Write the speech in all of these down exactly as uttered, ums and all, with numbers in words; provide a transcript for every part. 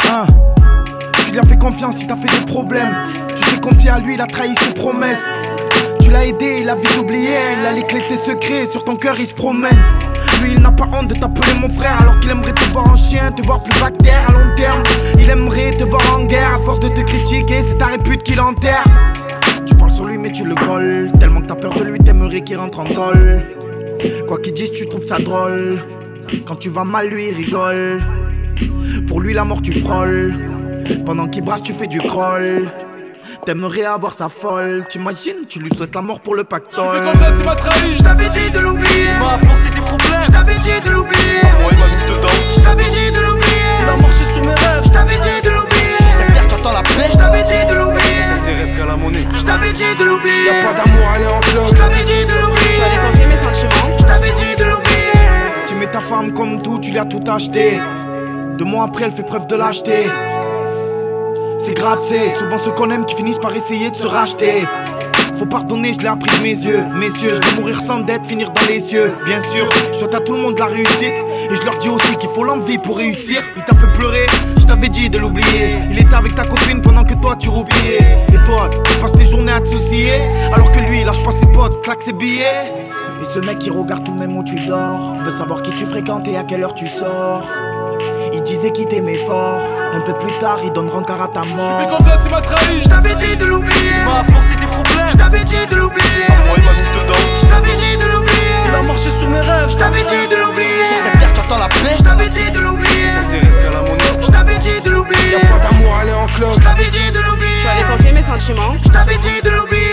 hein. Tu lui as fait confiance, il t'a fait des problèmes. Tu t'es confié à lui, il a trahi ses promesses. Tu l'as aidé, il a vite oublié. Il a les clés de tes secrets, sur ton cœur il se promène. Lui il n'a pas honte de t'appeler mon frère, alors qu'il aimerait te voir en chien, te voir plus bactère à long terme. Il aimerait te voir en guerre, à force de te critiquer, c'est ta répute qu'il enterre. Tu parles sur lui mais tu le colles, tellement que t'as peur de lui, t'aimerais qu'il rentre en colle. Quoi qu'il dise tu trouves ça drôle, quand tu vas mal lui il rigole. Pour lui la mort tu frôles, pendant qu'il brasse tu fais du crawl. T'aimerais avoir sa folle, t'imagines, tu lui souhaites la mort pour le pactole. Je fais confiance, il m'a trahi. Je t'avais dit de l'oublier. Il m'a apporté des problèmes. Je t'avais dit de l'oublier. Moi il m'a mis dedans. Je t'avais dit de l'oublier. Il a marché sur mes rêves. Je t'avais dit de l'oublier. Sur cette terre t'entends la paix. Je t'avais dit de l'oublier. Il s'intéresse qu'à la monnaie. Je t'avais dit de l'oublier. Y'a pas d'amour, elle est en Je club. t'avais dit de l'oublier. Tu allais confier mes sentiments. Je t'avais dit de l'oublier. Tu mets ta femme comme tout, tu lui as tout acheté. Deux mois après elle fait preuve de lâcheté. C'est grave, c'est souvent ceux qu'on aime qui finissent par essayer de se racheter. Faut pardonner, je l'ai appris de mes yeux. Messieurs, je vais mourir sans dette, finir dans les cieux. Bien sûr, je souhaite à tout le monde la réussite. Et je leur dis aussi qu'il faut l'envie pour réussir. Il t'a fait pleurer, je t'avais dit de l'oublier. Il était avec ta copine pendant que toi tu roupillais. Et toi, tu passes tes journées à te soucier, alors que lui, il lâche pas ses potes, claque ses billets. Et ce mec qui regarde tout même où tu dors, veut savoir qui tu fréquentes et à quelle heure tu sors. Il disait qu'il t'aimait fort, un peu plus tard il donne rencard à ta Je mort. fais confiance, il m'a trahi. Je t'avais dit de l'oublier. Il m'a apporté des problèmes. Je t'avais dit de l'oublier. Moi il m'a mis dedans. Je t'avais dit de l'oublier. Il a marché sur mes rêves. Je t'avais dit de l'oublier. Sur cette terre t'entends la paix. Je t'avais dit de l'oublier. Il s'intéresse qu'à la monnaie. Je t'avais dit de l'oublier. Y'a pas d'amour, elle est en club. Je t'avais dit de l'oublier. Tu allais confier mes sentiments. Je t'avais dit de l'oublier.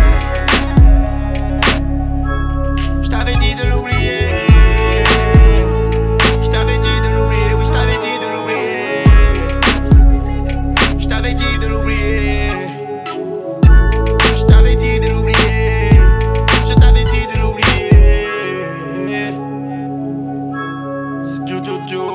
Je t'avais dit de l'oublier. Je t'avais dit de l'oublier. Oui, je t'avais dit de l'oublier. Je t'avais dit de l'oublier. Je t'avais dit de l'oublier. Je t'avais dit de l'oublier. C'est Jojo.